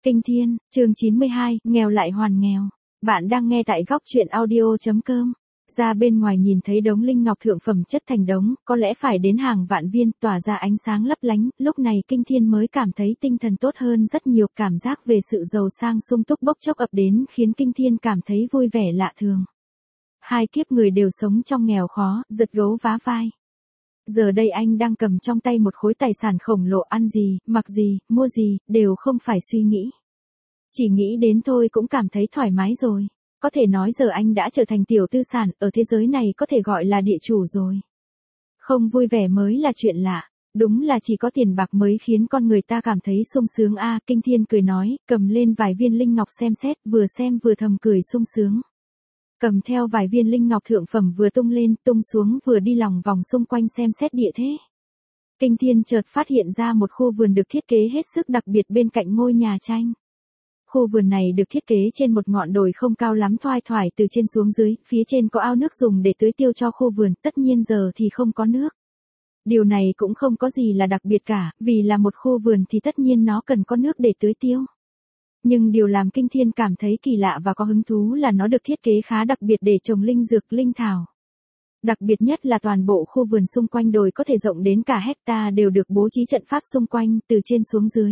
Kinh Thiên, chương 92, nghèo lại hoàn nghèo. Bạn đang nghe tại góc truyện audio.com. Ra bên ngoài nhìn thấy đống linh ngọc thượng phẩm chất thành đống, có lẽ phải đến hàng vạn viên, tỏa ra ánh sáng lấp lánh, lúc này Kinh Thiên mới cảm thấy tinh thần tốt hơn rất nhiều, cảm giác về sự giàu sang sung túc bốc chốc ập đến khiến Kinh Thiên cảm thấy vui vẻ lạ thường. Hai kiếp người đều sống trong nghèo khó, giật gấu vá vai. Giờ đây anh đang cầm trong tay một khối tài sản khổng lồ, ăn gì, mặc gì, mua gì, đều không phải suy nghĩ. Chỉ nghĩ đến thôi cũng cảm thấy thoải mái rồi. Có thể nói giờ anh đã trở thành tiểu tư sản, ở thế giới này có thể gọi là địa chủ rồi. Không vui vẻ mới là chuyện lạ. Đúng là chỉ có tiền bạc mới khiến con người ta cảm thấy sung sướng a. Kinh Thiên cười nói, cầm lên vài viên linh ngọc xem vừa thầm cười sung sướng. Cầm theo vài viên linh ngọc thượng phẩm vừa tung lên, tung xuống vừa đi lòng vòng xung quanh xem xét địa thế. Kinh Thiên chợt phát hiện ra một khu vườn được thiết kế hết sức đặc biệt bên cạnh ngôi nhà tranh. Khu vườn này được thiết kế trên một ngọn đồi không cao lắm, thoai thoải từ trên xuống dưới, phía trên có ao nước dùng để tưới tiêu cho khu vườn, tất nhiên giờ thì không có nước. Điều này cũng không có gì là đặc biệt cả, vì là một khu vườn thì tất nhiên nó cần có nước để tưới tiêu. Nhưng điều làm Kinh Thiên cảm thấy kỳ lạ và có hứng thú là nó được thiết kế khá đặc biệt để trồng linh dược, linh thảo. Đặc biệt nhất là toàn bộ khu vườn xung quanh đồi có thể rộng đến cả hecta đều được bố trí trận pháp xung quanh, từ trên xuống dưới.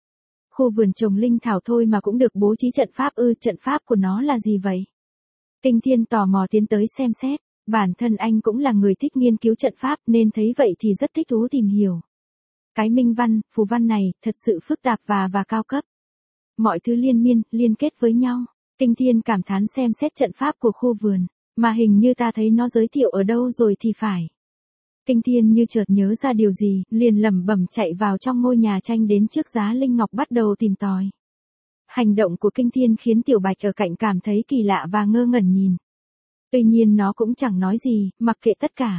Khu vườn trồng linh thảo thôi mà cũng được bố trí trận pháp trận pháp của nó là gì vậy? Kinh Thiên tò mò tiến tới xem xét, bản thân anh cũng là người thích nghiên cứu trận pháp nên thấy vậy thì rất thích thú tìm hiểu. Cái minh văn, phù văn này, thật sự phức tạp và cao cấp. Mọi thứ liên kết với nhau. Kinh Thiên cảm thán xem xét trận pháp của khu vườn, mà hình như ta thấy nó giới thiệu ở đâu rồi thì phải. Kinh Thiên như chợt nhớ ra điều gì, liền lẩm bẩm chạy vào trong ngôi nhà tranh đến trước giá linh ngọc bắt đầu tìm tòi. Hành động của Kinh Thiên khiến Tiểu Bạch ở cạnh cảm thấy kỳ lạ và ngơ ngẩn nhìn. Tuy nhiên nó cũng chẳng nói gì, mặc kệ tất cả.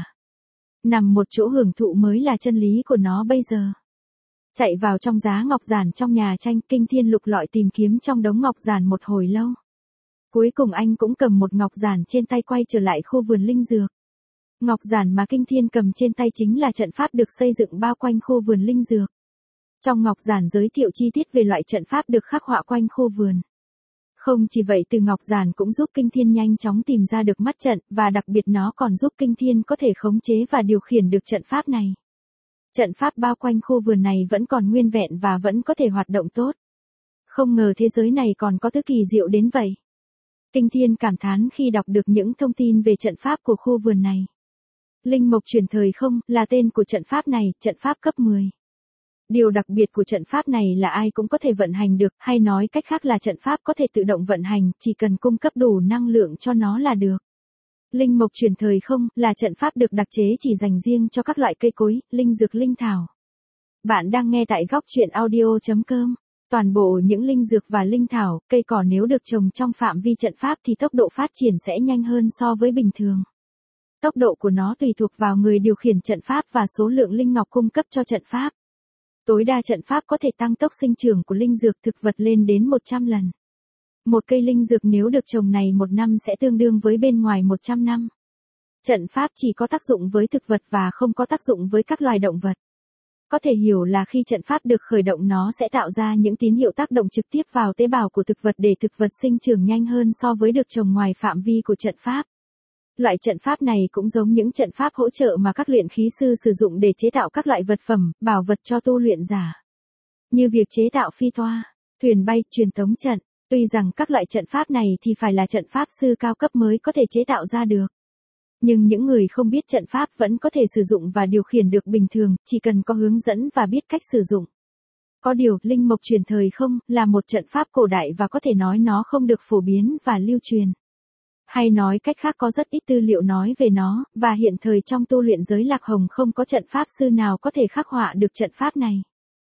Nằm một chỗ hưởng thụ mới là chân lý của nó bây giờ. Chạy vào trong giá ngọc giản trong nhà tranh, Kinh Thiên lục lọi tìm kiếm trong đống ngọc giản một hồi lâu. Cuối cùng anh cũng cầm một ngọc giản trên tay quay trở lại khu vườn linh dược. Ngọc giản mà Kinh Thiên cầm trên tay chính là trận pháp được xây dựng bao quanh khu vườn linh dược. Trong ngọc giản giới thiệu chi tiết về loại trận pháp được khắc họa quanh khu vườn. Không chỉ vậy, từ ngọc giản cũng giúp Kinh Thiên nhanh chóng tìm ra được mắt trận, và đặc biệt nó còn giúp Kinh Thiên có thể khống chế và điều khiển được trận pháp này. Trận pháp bao quanh khu vườn này vẫn còn nguyên vẹn và vẫn có thể hoạt động tốt. Không ngờ thế giới này còn có thứ kỳ diệu đến vậy. Kinh Thiên cảm thán khi đọc được những thông tin về trận pháp của khu vườn này. Linh mộc chuyển thời không là tên của trận pháp này, trận pháp cấp 10. Điều đặc biệt của trận pháp này là ai cũng có thể vận hành được, hay nói cách khác là trận pháp có thể tự động vận hành, chỉ cần cung cấp đủ năng lượng cho nó là được. Linh mộc chuyển thời không là trận pháp được đặc chế chỉ dành riêng cho các loại cây cối, linh dược, linh thảo. Bạn đang nghe tại góc truyện audio.com. Toàn bộ những linh dược và linh thảo, cây cỏ nếu được trồng trong phạm vi trận pháp thì tốc độ phát triển sẽ nhanh hơn so với bình thường. Tốc độ của nó tùy thuộc vào người điều khiển trận pháp và số lượng linh ngọc cung cấp cho trận pháp. Tối đa trận pháp có thể tăng tốc sinh trưởng của linh dược thực vật lên đến 100 lần. Một cây linh dược nếu được trồng này một năm sẽ tương đương với bên ngoài 100 năm. Trận pháp chỉ có tác dụng với thực vật và không có tác dụng với các loài động vật. Có thể hiểu là khi trận pháp được khởi động nó sẽ tạo ra những tín hiệu tác động trực tiếp vào tế bào của thực vật để thực vật sinh trưởng nhanh hơn so với được trồng ngoài phạm vi của trận pháp. Loại trận pháp này cũng giống những trận pháp hỗ trợ mà các luyện khí sư sử dụng để chế tạo các loại vật phẩm, bảo vật cho tu luyện giả. Như việc chế tạo phi toa, thuyền bay, truyền tống trận. Tuy rằng các loại trận pháp này thì phải là trận pháp sư cao cấp mới có thể chế tạo ra được. Nhưng những người không biết trận pháp vẫn có thể sử dụng và điều khiển được bình thường, chỉ cần có hướng dẫn và biết cách sử dụng. Có điều, linh mộc chuyển thời không là một trận pháp cổ đại và có thể nói nó không được phổ biến và lưu truyền. Hay nói cách khác có rất ít tư liệu nói về nó, và hiện thời trong tu luyện giới Lạc Hồng không có trận pháp sư nào có thể khắc họa được trận pháp này.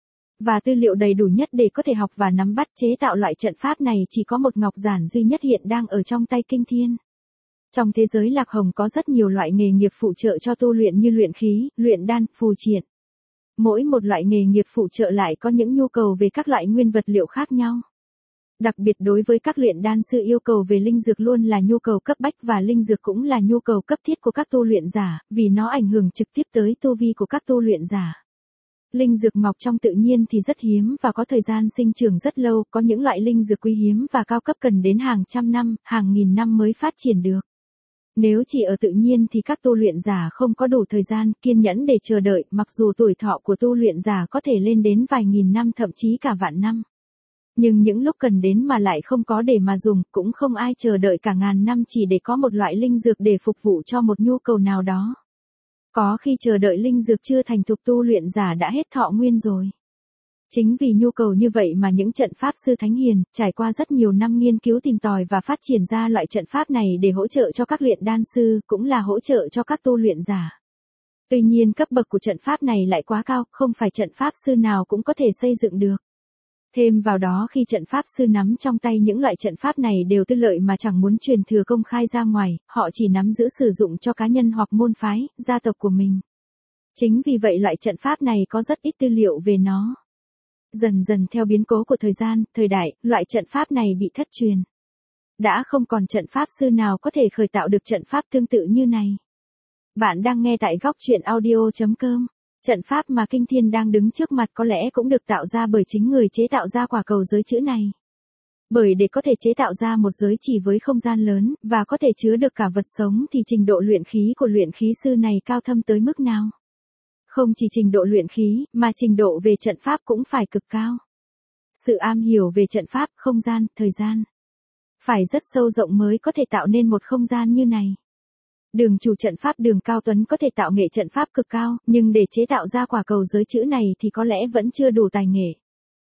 Và tư liệu đầy đủ nhất để có thể học và nắm bắt chế tạo loại trận pháp này chỉ có một ngọc giản duy nhất hiện đang ở trong tay Kinh Thiên. Trong thế giới Lạc Hồng có rất nhiều loại nghề nghiệp phụ trợ cho tu luyện như luyện khí, luyện đan, phù triện. Mỗi một loại nghề nghiệp phụ trợ lại có những nhu cầu về các loại nguyên vật liệu khác nhau. Đặc biệt đối với các luyện đan sư yêu cầu về linh dược luôn là nhu cầu cấp bách và linh dược cũng là nhu cầu cấp thiết của các tu luyện giả, vì nó ảnh hưởng trực tiếp tới tu vi của các tu luyện giả. Linh dược mọc trong tự nhiên thì rất hiếm và có thời gian sinh trưởng rất lâu, có những loại linh dược quý hiếm và cao cấp cần đến hàng trăm năm, hàng nghìn năm mới phát triển được. Nếu chỉ ở tự nhiên thì các tu luyện giả không có đủ thời gian, kiên nhẫn để chờ đợi, mặc dù tuổi thọ của tu luyện giả có thể lên đến vài nghìn năm thậm chí cả vạn năm. Nhưng những lúc cần đến mà lại không có để mà dùng, cũng không ai chờ đợi cả ngàn năm chỉ để có một loại linh dược để phục vụ cho một nhu cầu nào đó. Có khi chờ đợi linh dược chưa thành thục tu luyện giả đã hết thọ nguyên rồi. Chính vì nhu cầu như vậy mà những trận pháp sư thánh hiền, trải qua rất nhiều năm nghiên cứu tìm tòi và phát triển ra loại trận pháp này để hỗ trợ cho các luyện đan sư, cũng là hỗ trợ cho các tu luyện giả. Tuy nhiên cấp bậc của trận pháp này lại quá cao, không phải trận pháp sư nào cũng có thể xây dựng được. Thêm vào đó khi trận pháp sư nắm trong tay những loại trận pháp này đều tư lợi mà chẳng muốn truyền thừa công khai ra ngoài, họ chỉ nắm giữ sử dụng cho cá nhân hoặc môn phái, gia tộc của mình. Chính vì vậy loại trận pháp này có rất ít tư liệu về nó. Dần dần theo biến cố của thời gian, thời đại, loại trận pháp này bị thất truyền. Đã không còn trận pháp sư nào có thể khởi tạo được trận pháp tương tự như này. Bạn đang nghe tại góc truyện audio.com. Trận pháp mà Kinh Thiên đang đứng trước mặt có lẽ cũng được tạo ra bởi chính người chế tạo ra quả cầu giới chữ này. Bởi để có thể chế tạo ra một giới chỉ với không gian lớn, và có thể chứa được cả vật sống thì trình độ luyện khí của luyện khí sư này cao thâm tới mức nào? Không chỉ trình độ luyện khí, mà trình độ về trận pháp cũng phải cực cao. Sự am hiểu về trận pháp, không gian, thời gian phải rất sâu rộng mới có thể tạo nên một không gian như này. Đường chủ trận pháp Đường Cao Tuấn có thể tạo nghệ trận pháp cực cao, nhưng để chế tạo ra quả cầu giới chữ này thì có lẽ vẫn chưa đủ tài nghệ.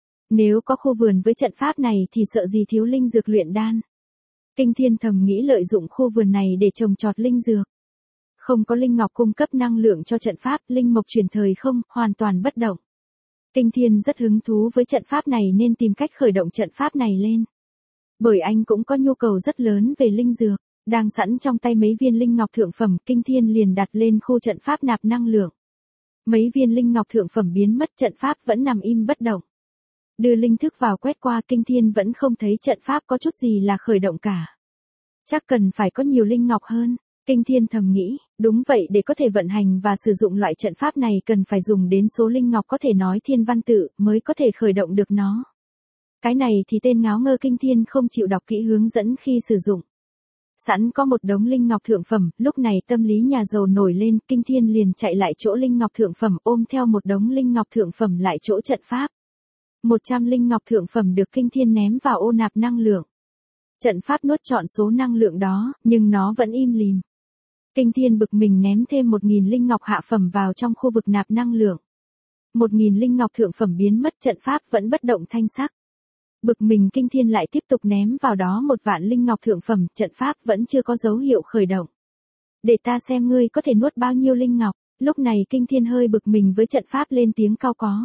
Nếu có khu vườn với trận pháp này thì sợ gì thiếu linh dược luyện đan. Kinh Thiên thầm nghĩ lợi dụng khu vườn này để trồng trọt linh dược. Không có linh ngọc cung cấp năng lượng cho trận pháp, linh mộc truyền thời không, hoàn toàn bất động. Kinh Thiên rất hứng thú với trận pháp này nên tìm cách khởi động trận pháp này lên. Bởi anh cũng có nhu cầu rất lớn về linh dược. Đang sẵn trong tay mấy viên linh ngọc thượng phẩm, Kinh Thiên liền đặt lên khu trận pháp nạp năng lượng. Mấy viên linh ngọc thượng phẩm biến mất, trận pháp vẫn nằm im bất động. Đưa linh thức vào quét qua, Kinh Thiên vẫn không thấy trận pháp có chút gì là khởi động cả. Chắc cần phải có nhiều linh ngọc hơn. Kinh Thiên thầm nghĩ, đúng vậy, để có thể vận hành và sử dụng loại trận pháp này cần phải dùng đến số linh ngọc có thể nói thiên văn tự mới có thể khởi động được nó. Cái này thì tên ngáo ngơ Kinh Thiên không chịu đọc kỹ hướng dẫn khi sử dụng. Sẵn có một đống linh ngọc thượng phẩm, lúc này tâm lý nhà giàu nổi lên, Kinh Thiên liền chạy lại chỗ linh ngọc thượng phẩm, ôm theo một đống linh ngọc thượng phẩm lại chỗ trận pháp. 100 linh ngọc thượng phẩm được Kinh Thiên ném vào ô nạp năng lượng. Trận pháp nuốt trọn số năng lượng đó, nhưng nó vẫn im lìm. Kinh Thiên bực mình ném thêm 1000 linh ngọc hạ phẩm vào trong khu vực nạp năng lượng. 1000 linh ngọc thượng phẩm biến mất, trận pháp vẫn bất động thanh sắc. Bực mình Kinh Thiên lại tiếp tục ném vào đó 1.000 linh ngọc thượng phẩm, trận pháp vẫn chưa có dấu hiệu khởi động. Để ta xem ngươi có thể nuốt bao nhiêu linh ngọc. Lúc này Kinh Thiên hơi bực mình với trận pháp lên tiếng cao có.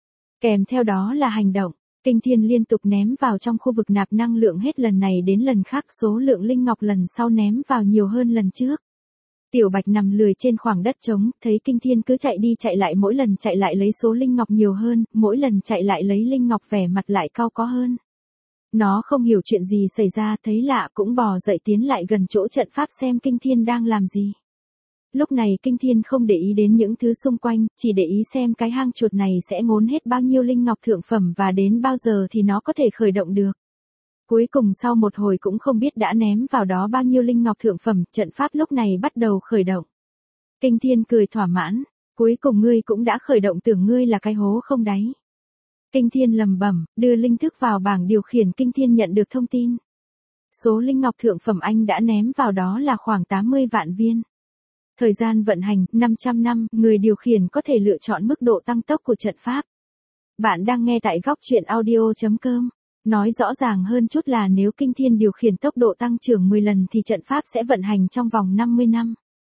Kèm theo đó là hành động. Kinh Thiên liên tục ném vào trong khu vực nạp năng lượng hết lần này đến lần khác, số lượng linh ngọc lần sau ném vào nhiều hơn lần trước. Tiểu Bạch nằm lười trên khoảng đất trống, thấy Kinh Thiên cứ chạy đi chạy lại, mỗi lần chạy lại lấy số linh ngọc nhiều hơn, mỗi lần chạy lại lấy linh ngọc vẻ mặt lại cau có hơn. Nó không hiểu chuyện gì xảy ra, thấy lạ cũng bò dậy tiến lại gần chỗ trận pháp xem Kinh Thiên đang làm gì. Lúc này Kinh Thiên không để ý đến những thứ xung quanh, chỉ để ý xem cái hang chuột này sẽ ngốn hết bao nhiêu linh ngọc thượng phẩm và đến bao giờ thì nó có thể khởi động được. Cuối cùng sau một hồi cũng không biết đã ném vào đó bao nhiêu linh ngọc thượng phẩm, trận pháp lúc này bắt đầu khởi động. Kinh Thiên cười thỏa mãn, cuối cùng ngươi cũng đã khởi động, tưởng ngươi là cái hố không đáy. Kinh Thiên lầm bẩm, đưa linh thức vào bảng điều khiển, Kinh Thiên nhận được thông tin. Số linh ngọc thượng phẩm anh đã ném vào đó là khoảng 80 vạn viên. Thời gian vận hành, 500 năm, người điều khiển có thể lựa chọn mức độ tăng tốc của trận pháp. Bạn đang nghe tại góc truyện audio.com. Nói rõ ràng hơn chút là nếu Kinh Thiên điều khiển tốc độ tăng trưởng 10 lần thì trận pháp sẽ vận hành trong vòng 50 năm.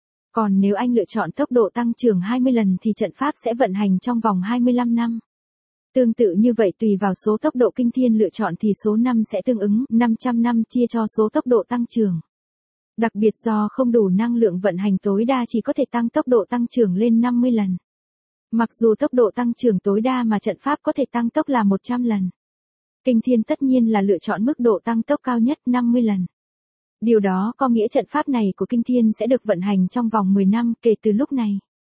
Còn nếu anh lựa chọn tốc độ tăng trưởng 20 lần thì trận pháp sẽ vận hành trong vòng 25 năm. Tương tự như vậy, tùy vào số tốc độ Kinh Thiên lựa chọn thì số năm sẽ tương ứng 500 năm chia cho số tốc độ tăng trưởng. Đặc biệt do không đủ năng lượng vận hành tối đa chỉ có thể tăng tốc độ tăng trưởng lên 50 lần. Mặc dù tốc độ tăng trưởng tối đa mà trận pháp có thể tăng tốc là 100 lần. Kinh Thiên tất nhiên là lựa chọn mức độ tăng tốc cao nhất 50 lần. Điều đó có nghĩa trận pháp này của Kinh Thiên sẽ được vận hành trong vòng 10 năm kể từ lúc này.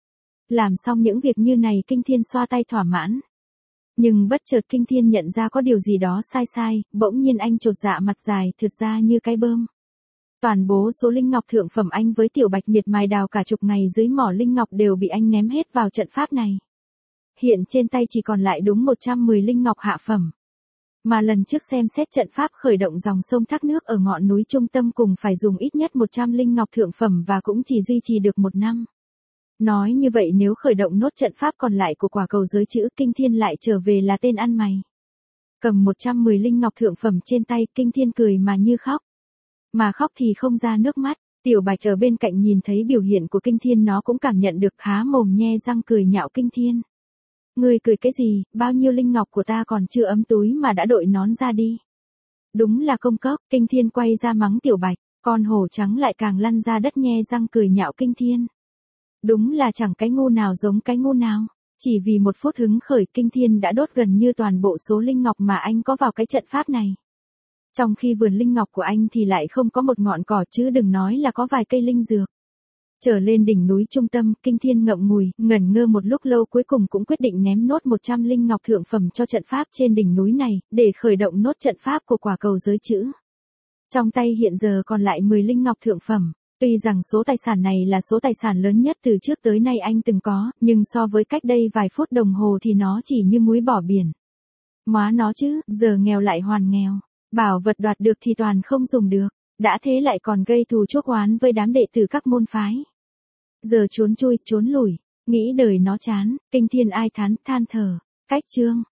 Làm xong những việc như này Kinh Thiên xoa tay thỏa mãn. Nhưng bất chợt Kinh Thiên nhận ra có điều gì đó sai sai, bỗng nhiên anh chột dạ mặt dài thượt ra như cái bơm. Toàn bộ số linh ngọc thượng phẩm anh với Tiểu Bạch miệt mài đào cả chục ngày dưới mỏ linh ngọc đều bị anh ném hết vào trận pháp này. Hiện trên tay chỉ còn lại đúng 110 linh ngọc hạ phẩm. Mà lần trước xem xét trận pháp khởi động dòng sông thác nước ở ngọn núi trung tâm cùng phải dùng ít nhất 100 linh ngọc thượng phẩm và cũng chỉ duy trì được 1 năm. Nói như vậy nếu khởi động nốt trận pháp còn lại của quả cầu giới chữ Kinh Thiên lại trở về là tên ăn mày. Cầm 110 linh ngọc thượng phẩm trên tay Kinh Thiên cười mà như khóc. Mà khóc thì không ra nước mắt, Tiểu Bạch ở bên cạnh nhìn thấy biểu hiện của Kinh Thiên nó cũng cảm nhận được há mồm nhe răng cười nhạo Kinh Thiên. Ngươi cười cái gì, bao nhiêu linh ngọc của ta còn chưa ấm túi mà đã đội nón ra đi. Đúng là công cốc, Kinh Thiên quay ra mắng Tiểu Bạch, con hổ trắng lại càng lăn ra đất nhe răng cười nhạo Kinh Thiên. Đúng là chẳng cái ngu nào giống cái ngu nào, chỉ vì một phút hứng khởi Kinh Thiên đã đốt gần như toàn bộ số linh ngọc mà anh có vào cái trận pháp này. Trong khi vườn linh ngọc của anh thì lại không có một ngọn cỏ chứ đừng nói là có vài cây linh dược. Trở lên đỉnh núi trung tâm, Kinh Thiên ngậm ngùi, ngẩn ngơ một lúc lâu cuối cùng cũng quyết định ném nốt 100 linh ngọc thượng phẩm cho trận pháp trên đỉnh núi này, để khởi động nốt trận pháp của quả cầu giới chữ. Trong tay hiện giờ còn lại 10 linh ngọc thượng phẩm. Tuy rằng số tài sản này là số tài sản lớn nhất từ trước tới nay anh từng có, nhưng so với cách đây vài phút đồng hồ thì nó chỉ như muối bỏ biển. Móa nó chứ, giờ nghèo lại hoàn nghèo. Bảo vật đoạt được thì toàn không dùng được, đã thế lại còn gây thù chuốc oán với đám đệ tử các môn phái. Giờ trốn chui, trốn lủi, nghĩ đời nó chán, Kinh Thiên ai thán, than thở, cách chương.